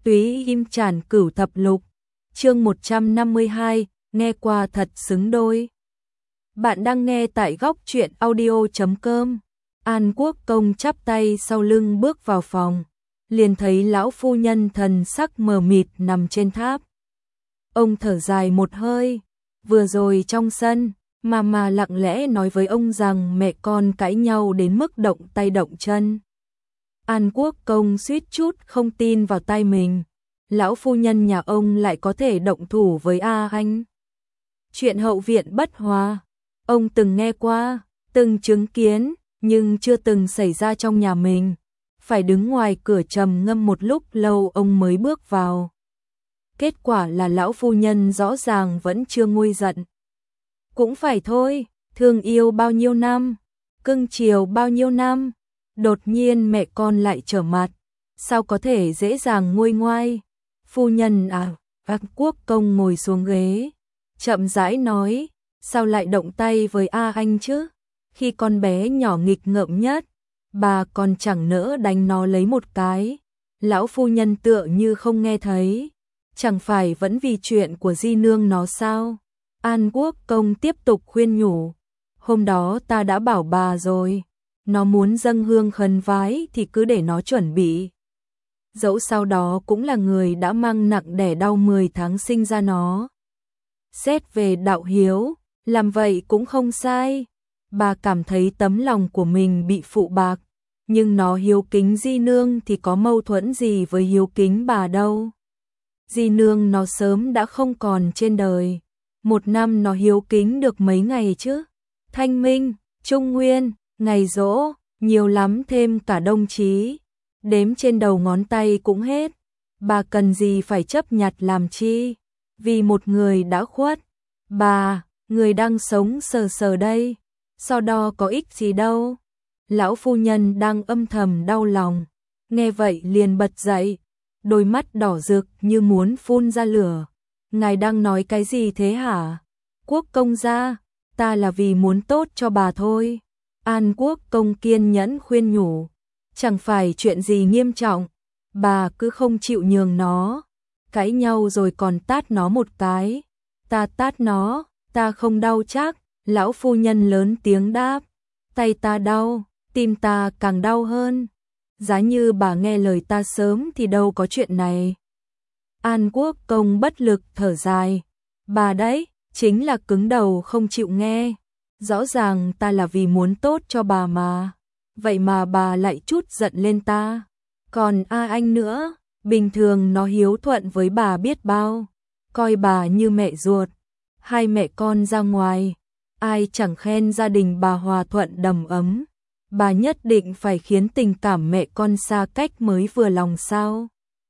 Túy Im Trản Cửu Thập Lục, chương 152, nghe qua thật xứng đôi. Bạn đang nghe tại góc truyện audio.com. An Quốc Công chắp tay sau lưng bước vào phòng, liền thấy lão phu nhân thần sắc mờ mịt nằm trên tháp. Ông thở dài một hơi, vừa rồi trong sân, mà lặng lẽ nói với ông rằng mẹ con cãi nhau đến mức động tay động chân. An Quốc Công suýt chút không tin vào tai mình, lão phu nhân nhà ông lại có thể động thủ với A Anh. Chuyện hậu viện bất hòa, ông từng nghe qua, từng chứng kiến, nhưng chưa từng xảy ra trong nhà mình. Phải đứng ngoài cửa trầm ngâm một lúc lâu ông mới bước vào. Kết quả là lão phu nhân rõ ràng vẫn chưa nguôi giận. Cũng phải thôi, thương yêu bao nhiêu năm, cưng chiều bao nhiêu năm, đột nhiên mẹ con lại trở mặt, sao có thể dễ dàng nguôi ngoai. Phu nhân An Quốc Công ngồi xuống ghế, chậm rãi nói, sao lại động tay với A Anh chứ? Khi con bé nhỏ nghịch ngợm nhất, bà còn chẳng nỡ đánh nó lấy một cái. Lão phu nhân tựa như không nghe thấy, chẳng phải vẫn vì chuyện của di nương nó sao? An Quốc Công tiếp tục khuyên nhủ, hôm đó ta đã bảo bà rồi, nó muốn dâng hương khấn vái thì cứ để nó chuẩn bị. Dẫu sau đó cũng là người đã mang nặng đẻ đau 10 tháng sinh ra nó. Xét về đạo hiếu, làm vậy cũng không sai. Bà cảm thấy tấm lòng của mình bị phụ bạc, nhưng nó hiếu kính di nương thì có mâu thuẫn gì với hiếu kính bà đâu. Di nương nó sớm đã không còn trên đời, một năm nó hiếu kính được mấy ngày chứ? Thanh minh, trung nguyên, ngày giỗ, nhiều lắm thêm cả đông chí, đếm trên đầu ngón tay cũng hết. Bà cần gì phải chấp nhặt làm chi? Vì một người đã khuất, bà, người đang sống sờ sờ đây, so đo có ích gì đâu. Lão phu nhân đang âm thầm đau lòng, nghe vậy liền bật dậy, đôi mắt đỏ rực như muốn phun ra lửa. Ngài đang nói cái gì thế hả? Quốc công gia, ta là vì muốn tốt cho bà thôi. An Quốc Công kiên nhẫn khuyên nhủ, chẳng phải chuyện gì nghiêm trọng, bà cứ không chịu nhường nó, cãi nhau rồi còn tát nó một cái. Ta tát nó, ta không đau chắc. Lão phu nhân lớn tiếng đáp, tay ta đau, tim ta càng đau hơn. Giá như bà nghe lời ta sớm thì đâu có chuyện này. An Quốc Công bất lực thở dài, bà đấy, chính là cứng đầu không chịu nghe. Rõ ràng ta là vì muốn tốt cho bà mà, vậy mà bà lại trút giận lên ta. Còn A Anh nữa, bình thường nó hiếu thuận với bà biết bao, coi bà như mẹ ruột. Hai mẹ con ra ngoài, ai chẳng khen gia đình bà hòa thuận đầm ấm. Bà nhất định phải khiến tình cảm mẹ con xa cách mới vừa lòng sao?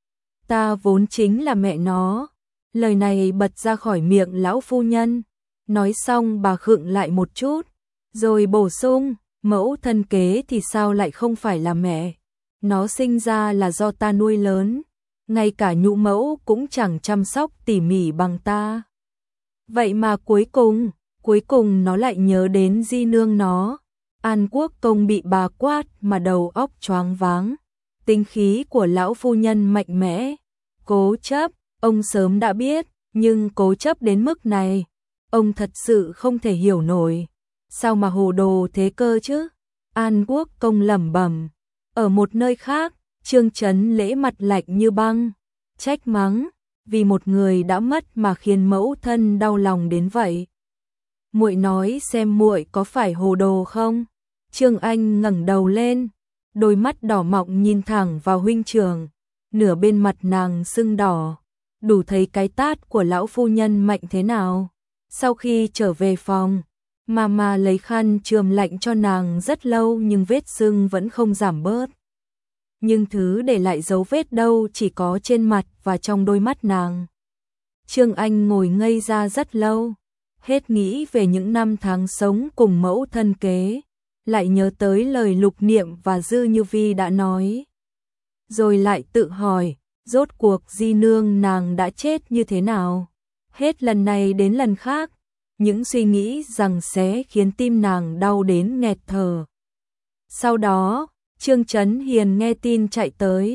Ta vốn chính là mẹ nó. Lời này bật ra khỏi miệng lão phu nhân. Nói xong bà khựng lại một chút, rồi bổ sung, mẫu thân kế thì sao lại không phải là mẹ? Nó sinh ra là do ta nuôi lớn, ngay cả nhũ mẫu cũng chẳng chăm sóc tỉ mỉ bằng ta. Vậy mà cuối cùng nó lại nhớ đến di nương nó. An Quốc Công bị bà quát mà đầu óc choáng váng. Tính khí của lão phu nhân mạnh mẽ, cố chấp, ông sớm đã biết, nhưng cố chấp đến mức này, ông thật sự không thể hiểu nổi. Sao mà hồ đồ thế cơ chứ? An Quốc Công lẩm bẩm. Ở một nơi khác, Trương Chấn Lễ mặt lạnh như băng, trách mắng, vì một người đã mất mà khiến mẫu thân đau lòng đến vậy. Muội nói xem muội có phải hồ đồ không? Trương Anh ngẩng đầu lên, đôi mắt đỏ mọng nhìn thẳng vào huynh trưởng, nửa bên mặt nàng sưng đỏ, đủ thấy cái tát của lão phu nhân mạnh thế nào. Sau khi trở về phòng, mà lấy khăn chườm lạnh cho nàng rất lâu nhưng vết sưng vẫn không giảm bớt. Nhưng thứ để lại dấu vết đâu chỉ có trên mặt và trong đôi mắt nàng. Trương Anh ngồi ngây ra rất lâu, hết nghĩ về những năm tháng sống cùng mẫu thân kế, lại nhớ tới lời Lục Niệm và Dư Như Vi đã nói. Rồi lại tự hỏi, rốt cuộc di nương nàng đã chết như thế nào? Hết lần này đến lần khác, những suy nghĩ giằng xé khiến tim nàng đau đến nghẹt thở. Sau đó, Trương Chấn Hiền nghe tin chạy tới,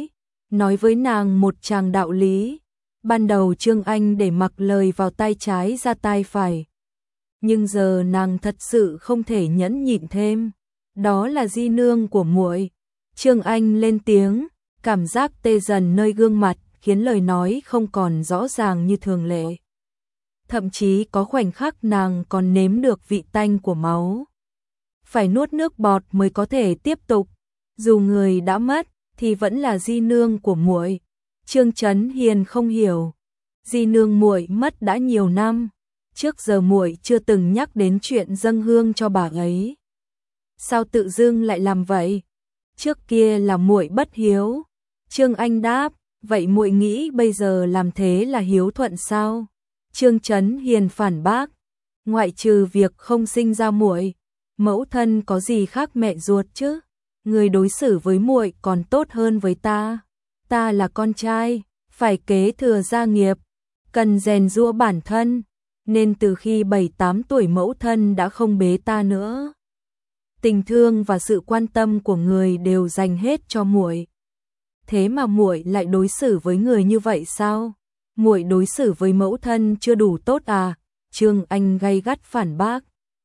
nói với nàng một tràng đạo lý. Ban đầu Trương Anh để mặc lời vào tai trái ra tai phải, nhưng giờ nàng thật sự không thể nhẫn nhịn thêm. Đó là di nương của muội. Trương Anh lên tiếng, cảm giác tê dần nơi gương mặt, khiến lời nói không còn rõ ràng như thường lệ. Thậm chí có khoảnh khắc nàng còn nếm được vị tanh của máu. Phải nuốt nước bọt mới có thể tiếp tục. Dù người đã mất thì vẫn là di nương của muội. Trương Chấn Hiền không hiểu. Di nương muội mất đã nhiều năm, trước giờ muội chưa từng nhắc đến chuyện dâng hương cho bà ấy. Sao tự dưng lại làm vậy? Trước kia là muội bất hiếu. Trương Anh đáp, vậy muội nghĩ bây giờ làm thế là hiếu thuận sao? Trương Chấn Hiền phản bác, ngoại trừ việc không sinh ra muội, mẫu thân có gì khác mẹ ruột chứ? Người đối xử với muội còn tốt hơn với ta. Ta là con trai, phải kế thừa gia nghiệp, cần rèn giũa bản thân, nên từ khi 7-8 tuổi mẫu thân đã không bế ta nữa. Tình thương và sự quan tâm của người đều dành hết cho muội. Thế mà muội lại đối xử với người như vậy sao? Muội đối xử với mẫu thân chưa đủ tốt à? Trương Anh gay gắt phản bác.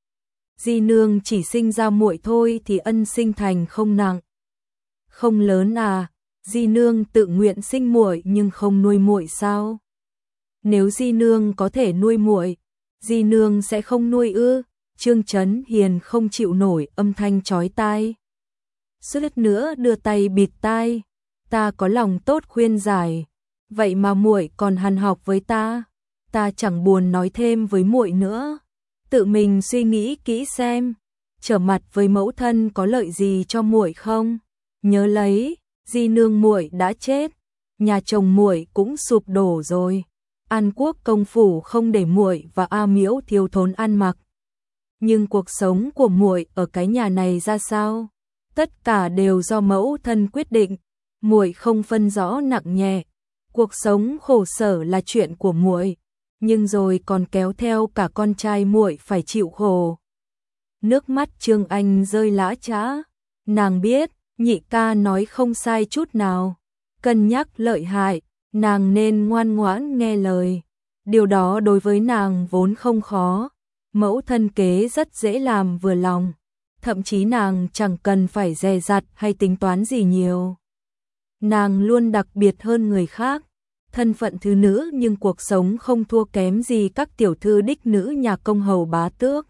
Di nương chỉ sinh ra muội thôi thì ân sinh thành không nặng, không lớn à? Di nương tự nguyện sinh muội nhưng không nuôi muội sao? Nếu di nương có thể nuôi muội, di nương sẽ không nuôi ư? Trương Chấn Hiền không chịu nổi âm thanh chói tai. Suýt nữa đưa tay bịt tai. Ta có lòng tốt khuyên giải, vậy mà muội còn hằn học với ta. Ta chẳng buồn nói thêm với muội nữa. Tự mình suy nghĩ kỹ xem, trở mặt với mẫu thân có lợi gì cho muội không? Nhớ lấy, di nương muội đã chết, nhà chồng muội cũng sụp đổ rồi. An Quốc công phủ không để muội và A Miễu thiếu thốn ăn mặc. Nhưng cuộc sống của muội ở cái nhà này ra sao? Tất cả đều do mẫu thân quyết định, muội không phân rõ nặng nhẹ. Cuộc sống khổ sở là chuyện của muội, nhưng rồi còn kéo theo cả con trai muội phải chịu khổ. Nước mắt Trương Anh rơi lã chã, nàng biết, nhị ca nói không sai chút nào. Cân nhắc lợi hại, nàng nên ngoan ngoãn nghe lời. Điều đó đối với nàng vốn không khó. Mẫu thân kế rất dễ làm vừa lòng, thậm chí nàng chẳng cần phải dè dặt hay tính toán gì nhiều. Nàng luôn đặc biệt hơn người khác, thân phận thứ nữ nhưng cuộc sống không thua kém gì các tiểu thư đích nữ nhà công hầu bá tước.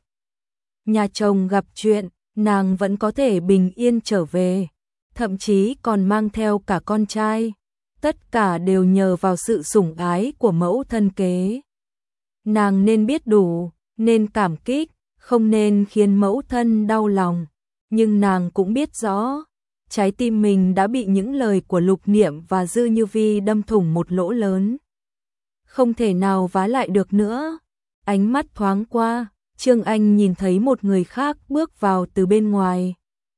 Nhà chồng gặp chuyện, nàng vẫn có thể bình yên trở về, thậm chí còn mang theo cả con trai. Tất cả đều nhờ vào sự sủng ái của mẫu thân kế. Nàng nên biết đủ, nên cảm kích, không nên khiến mẫu thân đau lòng. Nhưng nàng cũng biết rõ, trái tim mình đã bị những lời của Lục Niệm và Dư Như Vi đâm thủng một lỗ lớn. Không thể nào vá lại được nữa. Ánh mắt thoáng qua, Trương Anh nhìn thấy một người khác bước vào từ bên ngoài.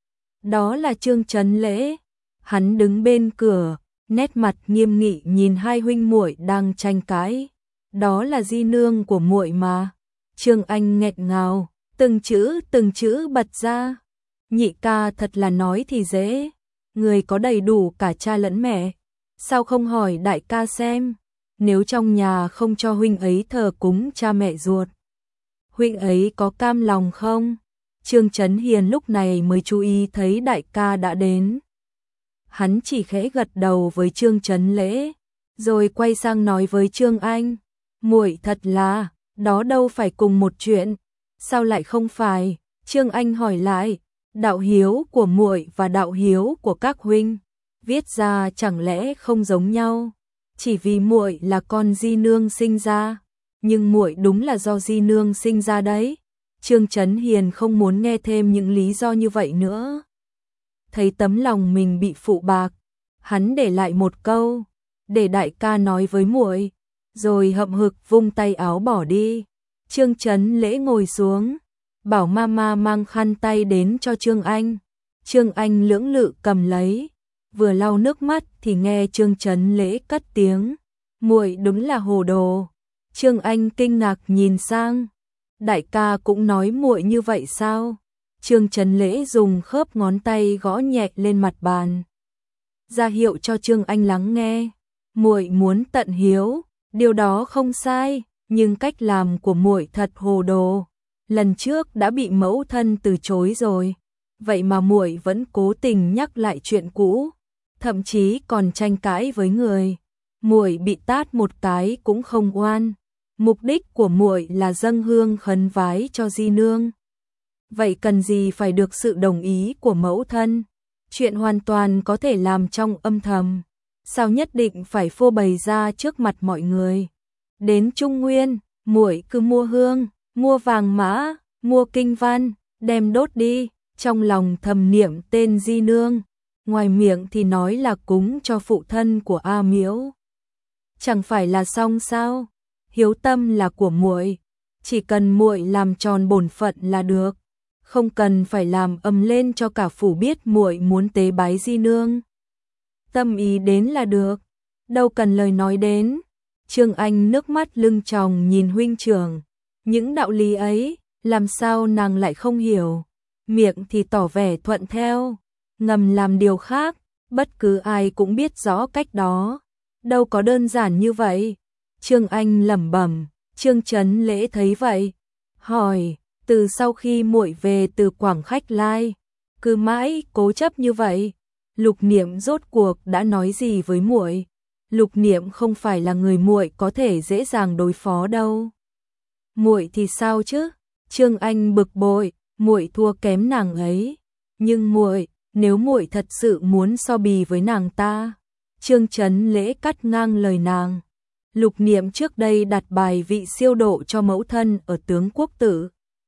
Đó là Trương Chấn Lễ. Hắn đứng bên cửa, nét mặt nghiêm nghị nhìn hai huynh muội đang tranh cãi. Đó là di nương của muội mà. Trương Anh nghẹn ngào, từng chữ bật ra. Nhị ca thật là nói thì dễ, người có đầy đủ cả cha lẫn mẹ, sao không hỏi đại ca xem, nếu trong nhà không cho huynh ấy thờ cúng cha mẹ ruột, huynh ấy có cam lòng không? Trương Chấn Hiền lúc này mới chú ý thấy đại ca đã đến. Hắn chỉ khẽ gật đầu với Trương Chấn Lễ, rồi quay sang nói với Trương Anh, muội thật là, đó đâu phải cùng một chuyện. Sao lại không phải? Trương Anh hỏi lại, đạo hiếu của muội và đạo hiếu của các huynh viết ra chẳng lẽ không giống nhau? Chỉ vì muội là con di nương sinh ra, nhưng muội đúng là do di nương sinh ra đấy. Trương Chấn Hiền không muốn nghe thêm những lý do như vậy nữa. Thấy tấm lòng mình bị phụ bạc, hắn để lại một câu, để đại ca nói với muội, rồi hậm hực vung tay áo bỏ đi. Trương Chấn Lễ ngồi xuống, bảo mama mang khăn tay đến cho Trương Anh. Trương Anh lưỡng lự cầm lấy, vừa lau nước mắt thì nghe Trương Chấn Lễ cất tiếng, muội đúng là hồ đồ. Trương Anh kinh ngạc nhìn sang, đại ca cũng nói muội như vậy sao? Trương Chấn Lễ dùng khớp ngón tay gõ nhẹ lên mặt bàn. ra hiệu cho Trương Anh lắng nghe. Muội muốn tận hiếu, điều đó không sai, nhưng cách làm của muội thật hồ đồ. Lần trước đã bị mẫu thân từ chối rồi, vậy mà muội vẫn cố tình nhắc lại chuyện cũ, thậm chí còn tranh cãi với người. Muội bị tát một cái cũng không oan. Mục đích của muội là dâng hương khấn vái cho di nương. Vậy cần gì phải được sự đồng ý của mẫu thân? Chuyện hoàn toàn có thể làm trong âm thầm. Sao nhất định phải phô bày ra trước mặt mọi người? Đến Trung Nguyên, muội cứ mua hương, mua vàng mã, mua kinh văn, đem đốt đi, trong lòng thầm niệm tên di nương, ngoài miệng thì nói là cúng cho phụ thân của A Miễu. Chẳng phải là xong sao? Hiếu tâm là của muội, chỉ cần muội làm tròn bổn phận là được, không cần phải làm ầm lên cho cả phủ biết muội muốn tế bái di nương. Tâm ý đến là được, đâu cần lời nói đến. Trương Anh nước mắt lưng tròng nhìn huynh trưởng, những đạo lý ấy, làm sao nàng lại không hiểu, miệng thì tỏ vẻ thuận theo, ngầm làm điều khác, bất cứ ai cũng biết rõ cách đó, đâu có đơn giản như vậy. Trương Anh lẩm bẩm. Trương Chấn Lễ thấy vậy, hỏi, từ sau khi muội về từ Quảng Khách Lai, cứ mãi cố chấp như vậy, Lục Niệm rốt cuộc đã nói gì với muội? Lục Niệm không phải là người muội có thể dễ dàng đối phó đâu. Muội thì sao chứ? Trương Anh bực bội, muội thua kém nàng ấy, nhưng muội, nếu muội thật sự muốn so bì với nàng ta. Trương Chấn Lễ cắt ngang lời nàng. Lục Niệm trước đây đặt bài vị siêu độ cho mẫu thân ở Tướng Quốc Tử.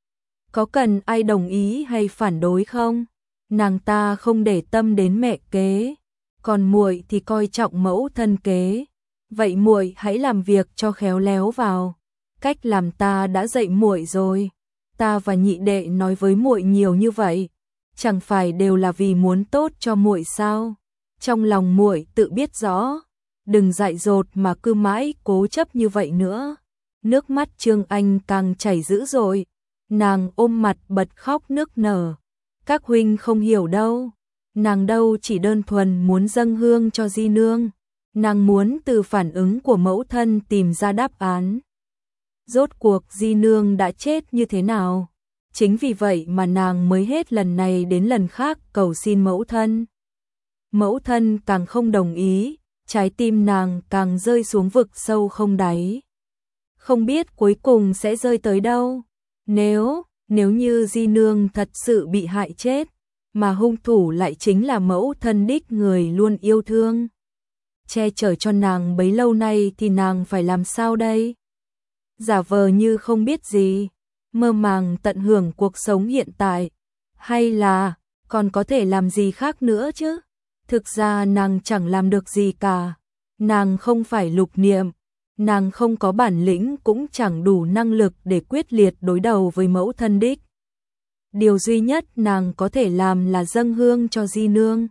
Có cần ai đồng ý hay phản đối không? Nàng ta không để tâm đến mẹ kế, còn muội thì coi trọng mẫu thân kế. Vậy muội hãy làm việc cho khéo léo vào. Cách làm ta đã dạy muội rồi. Ta và nhị đệ nói với muội nhiều như vậy, chẳng phải đều là vì muốn tốt cho muội sao? Trong lòng muội tự biết rõ. Đừng dại dột mà cứ mãi cố chấp như vậy nữa. Nước mắt Trương Anh càng chảy dữ rồi. Nàng ôm mặt bật khóc nức nở. Các huynh không hiểu đâu. Nàng đâu chỉ đơn thuần muốn dâng hương cho di nương. Nàng muốn từ phản ứng của mẫu thân tìm ra đáp án. Rốt cuộc di nương đã chết như thế nào? Chính vì vậy mà nàng mới hết lần này đến lần khác cầu xin mẫu thân. Mẫu thân càng không đồng ý. Trái tim nàng càng rơi xuống vực sâu không đáy. Không biết cuối cùng sẽ rơi tới đâu. Nếu như di nương thật sự bị hại chết, mà hung thủ lại chính là mẫu thân đích người luôn yêu thương, che chở cho nàng bấy lâu nay thì nàng phải làm sao đây? Giả vờ như không biết gì, mơ màng tận hưởng cuộc sống hiện tại, hay là còn có thể làm gì khác nữa chứ? Thực ra nàng chẳng làm được gì cả. Nàng không phải Lục Niệm, nàng không có bản lĩnh cũng chẳng đủ năng lực để quyết liệt đối đầu với mẫu thân đích. Điều duy nhất nàng có thể làm là dâng hương cho di nương.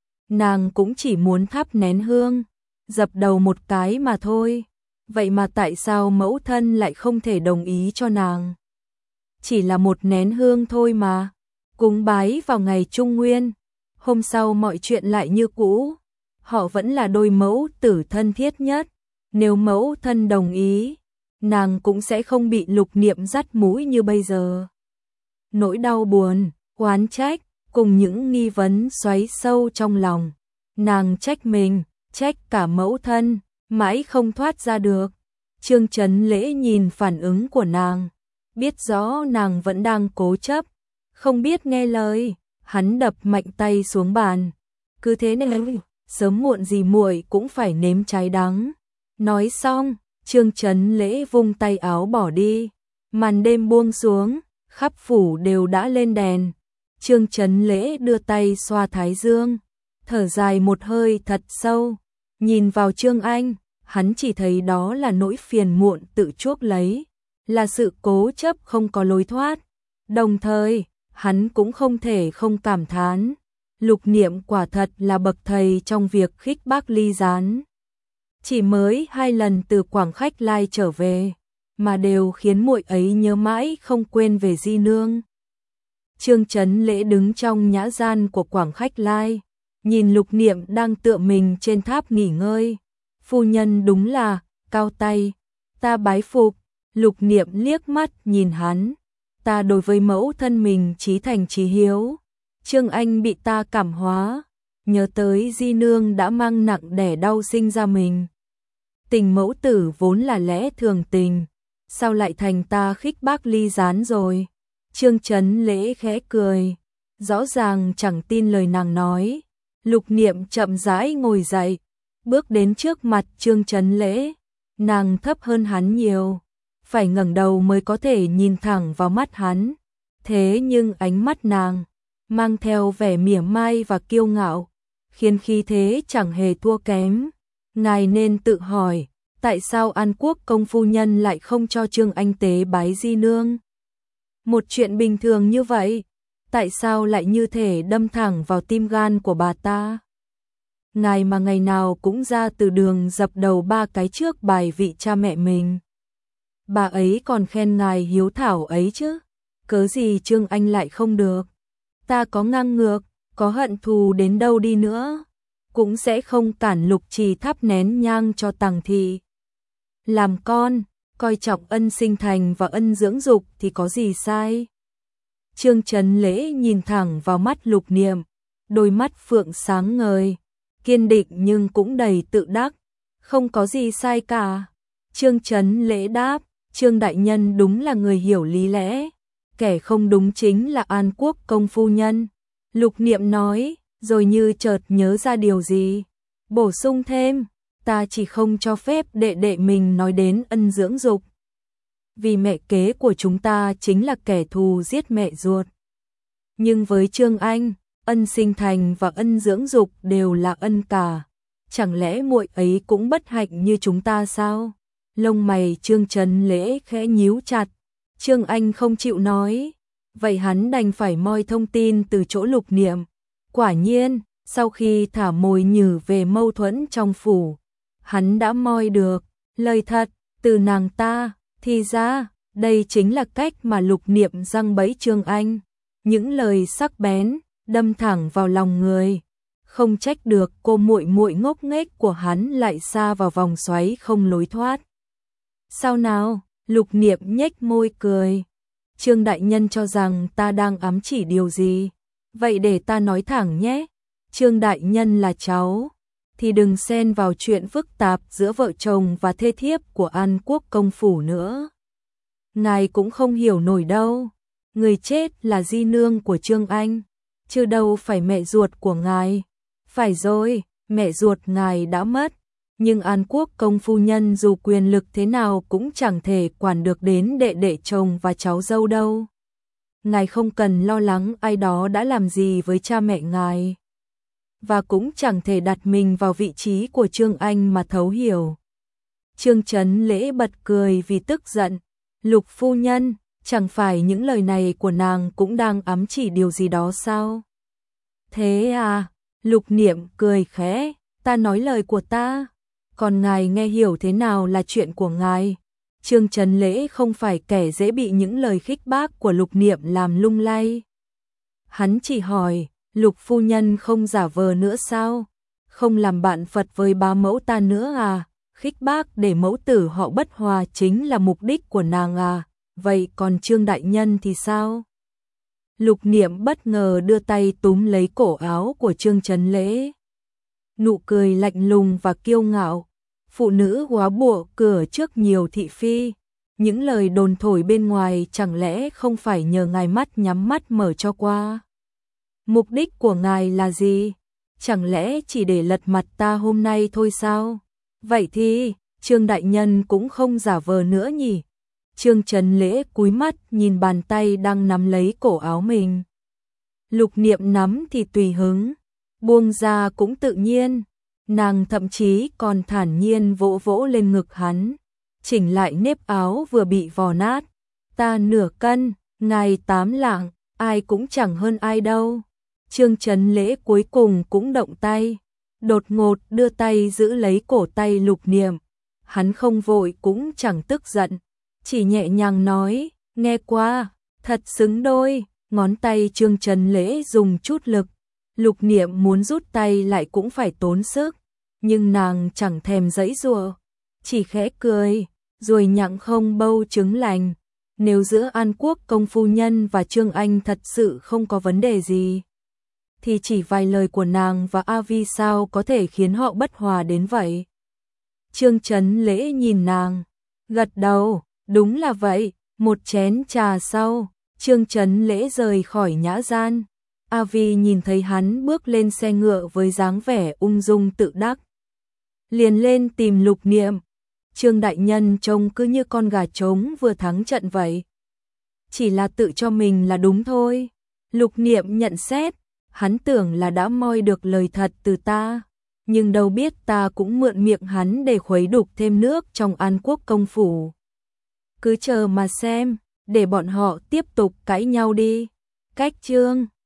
Nàng cũng chỉ muốn thắp nén hương, dập đầu một cái mà thôi. Vậy mà tại sao mẫu thân lại không thể đồng ý cho nàng? Chỉ là một nén hương thôi mà. Cúng bái vào ngày Trung Nguyên. Hôm sau mọi chuyện lại như cũ, họ vẫn là đôi mẫu tử thân thiết nhất. Nếu mẫu thân đồng ý, nàng cũng sẽ không bị Lục Niệm dắt mũi như bây giờ. Nỗi đau buồn, oán trách, cùng những nghi vấn xoáy sâu trong lòng. Nàng trách mình, trách cả mẫu thân, mãi không thoát ra được. Trương Chấn Lễ nhìn phản ứng của nàng, biết rõ nàng vẫn đang cố chấp, không biết nghe lời. Hắn đập mạnh tay xuống bàn. Cứ thế nên sớm muộn gì muội cũng phải nếm trái đắng. Nói xong, Trương Chấn Lễ vung tay áo bỏ đi. Màn đêm buông xuống, khắp phủ đều đã lên đèn. Trương Chấn Lễ đưa tay xoa thái dương, thở dài một hơi thật sâu. Nhìn vào Trương Anh, hắn chỉ thấy đó là nỗi phiền muộn tự chuốc lấy, là sự cố chấp không có lối thoát. Đồng thời, hắn cũng không thể không cảm thán, Lục Niệm quả thật là bậc thầy trong việc khích bác ly gián. Chỉ mới 2 lần từ Quảng Khách Lai trở về, mà đều khiến muội ấy nhớ mãi không quên về di nương. Trương Chấn Lễ đứng trong nhã gian của Quảng Khách Lai, nhìn Lục Niệm đang tựa mình trên tháp nghỉ ngơi. Phu nhân đúng là cao tay, ta bái phục. Lục Niệm liếc mắt nhìn hắn, ta đối với mẫu thân mình chí thành chí hiếu. Trương Anh bị ta cảm hóa, nhớ tới di nương đã mang nặng đẻ đau sinh ra mình. Tình mẫu tử vốn là lẽ thường tình, sao lại thành ta khích bác ly gián rồi? Trương Chấn Lễ khẽ cười, rõ ràng chẳng tin lời nàng nói. Lục Niệm chậm rãi ngồi dậy, bước đến trước mặt Trương Chấn Lễ, nàng thấp hơn hắn nhiều, phải ngẩng đầu mới có thể nhìn thẳng vào mắt hắn. Thế nhưng ánh mắt nàng mang theo vẻ mỉa mai và kiêu ngạo, khiến khí thế chẳng hề thua kém. Ngài nên tự hỏi, tại sao An Quốc công phu nhân lại không cho Trương Anh tế bái di nương? Một chuyện bình thường như vậy, tại sao lại như thể đâm thẳng vào tim gan của bà ta? Ngài mà ngày nào cũng ra từ đường dập đầu 3 cái trước bài vị cha mẹ mình. Bà ấy còn khen ngài hiếu thảo ấy chứ, cớ gì Trương Anh lại không được? Ta có ngang ngược, có hận thù đến đâu đi nữa, cũng sẽ không cản Lục Trì thắp nén nhang cho Tằng thị. Làm con, coi trọng ân sinh thành và ân dưỡng dục thì có gì sai? Trương Chấn Lễ nhìn thẳng vào mắt Lục Niệm, đôi mắt phượng sáng ngời, kiên định nhưng cũng đầy tự đắc. Không có gì sai cả. Trương Chấn Lễ đáp, Trương đại nhân đúng là người hiểu lý lẽ, kẻ không đúng chính là An Quốc công phu nhân. Lục Niệm nói, rồi như chợt nhớ ra điều gì, bổ sung thêm, ta chỉ không cho phép đệ đệ mình nói đến ân dưỡng dục. Vì mẹ kế của chúng ta chính là kẻ thù giết mẹ ruột. Nhưng với Trương Anh, ân sinh thành và ân dưỡng dục đều là ân cả. Chẳng lẽ muội ấy cũng bất hạnh như chúng ta sao? Lông mày Trương Chấn Lễ khẽ nhíu chặt. Trương Anh không chịu nói, vậy hắn đành phải moi thông tin từ chỗ Lục Niệm. Quả nhiên, sau khi thả mồi nhử về mâu thuẫn trong phủ, hắn đã moi được lời thật từ nàng ta. Thì ra, đây chính là cách mà Lục Niệm giăng bẫy Trương Anh. Những lời sắc bén, đâm thẳng vào lòng người. Không trách được cô muội muội ngốc nghếch của hắn lại xa vào vòng xoáy không lối thoát. Sao nào? Lục Niệm nhếch môi cười. Trương đại nhân cho rằng ta đang ám chỉ điều gì? Vậy để ta nói thẳng nhé. Trương đại nhân là cháu, thì đừng xen vào chuyện phức tạp giữa vợ chồng và thê thiếp của An Quốc công phủ nữa. Ngài cũng không hiểu nổi đâu. Người chết là di nương của Trương Anh, chứ đâu phải mẹ ruột của ngài. Phải rồi, mẹ ruột ngài đã mất, nhưng An Quốc công phu nhân dù quyền lực thế nào cũng chẳng thể quản được đến đệ đệ chồng và cháu dâu đâu. Ngài không cần lo lắng ai đó đã làm gì với cha mẹ ngài, và cũng chẳng thể đặt mình vào vị trí của Trương Anh mà thấu hiểu. Trương Chấn Lễ bật cười vì tức giận. Lục phu nhân, chẳng phải những lời này của nàng cũng đang ám chỉ điều gì đó sao? Thế à? Lục Niệm cười khẽ, ta nói lời của ta, còn ngài nghe hiểu thế nào là chuyện của ngài. Trương Chấn Lễ không phải kẻ dễ bị những lời khích bác của Lục Niệm làm lung lay. Hắn chỉ hỏi, Lục phu nhân không giả vờ nữa sao? Không làm bạn Phật với bá mẫu ta nữa à? Khích bác để mẫu tử họ bất hòa chính là mục đích của nàng à? Vậy còn Trương đại nhân thì sao? Lục Niệm bất ngờ đưa tay túm lấy cổ áo của Trương Chấn Lễ. Nụ cười lạnh lùng và kiêu ngạo. Phụ nữ góa bụa cửa trước nhiều thị phi. Những lời đồn thổi bên ngoài chẳng lẽ không phải nhờ ngài mắt nhắm mắt mở cho qua? Mục đích của ngài là gì? Chẳng lẽ chỉ để lật mặt ta hôm nay thôi sao? Vậy thì, Trương đại nhân cũng không giả vờ nữa nhỉ? Trương Chấn Lễ cúi mắt nhìn bàn tay đang nắm lấy cổ áo mình. Lục Niệm nắm thì tùy hứng, buông ra cũng tự nhiên. Nàng thậm chí còn thản nhiên vỗ vỗ lên ngực hắn, chỉnh lại nếp áo vừa bị vò nát. Ta nửa cân, ngài 8 lạng, ai cũng chẳng hơn ai đâu. Trương Chấn Lễ cuối cùng cũng động tay, đột ngột đưa tay giữ lấy cổ tay Lục Niệm. Hắn không vội cũng chẳng tức giận, chỉ nhẹ nhàng nói, nghe qua, thật xứng đôi. Ngón tay Trương Chấn Lễ dùng chút lực, Lục Niệm muốn rút tay lại cũng phải tốn sức, nhưng nàng chẳng thèm giãy giụa, chỉ khẽ cười, rồi nhặng không bâu trứng lành. Nếu giữa An Quốc công phu nhân và Trương Anh thật sự không có vấn đề gì, thì chỉ vài lời của nàng và A Vi sao có thể khiến họ bất hòa đến vậy. Trương Chấn Lễ nhìn nàng, gật đầu, đúng là vậy. Một chén trà sau, Trương Chấn Lễ rời khỏi nhã gian. A Vi nhìn thấy hắn bước lên xe ngựa với dáng vẻ ung dung tự đắc, liền lên tìm Lục Niệm. Trương đại nhân trông cứ như con gà trống vừa thắng trận vậy. Chỉ là tự cho mình là đúng thôi. Lục Niệm nhận xét, hắn tưởng là đã moi được lời thật từ ta, nhưng đâu biết ta cũng mượn miệng hắn để khuấy đục thêm nước trong An Quốc công phủ. Cứ chờ mà xem, để bọn họ tiếp tục cãi nhau đi. Cách chương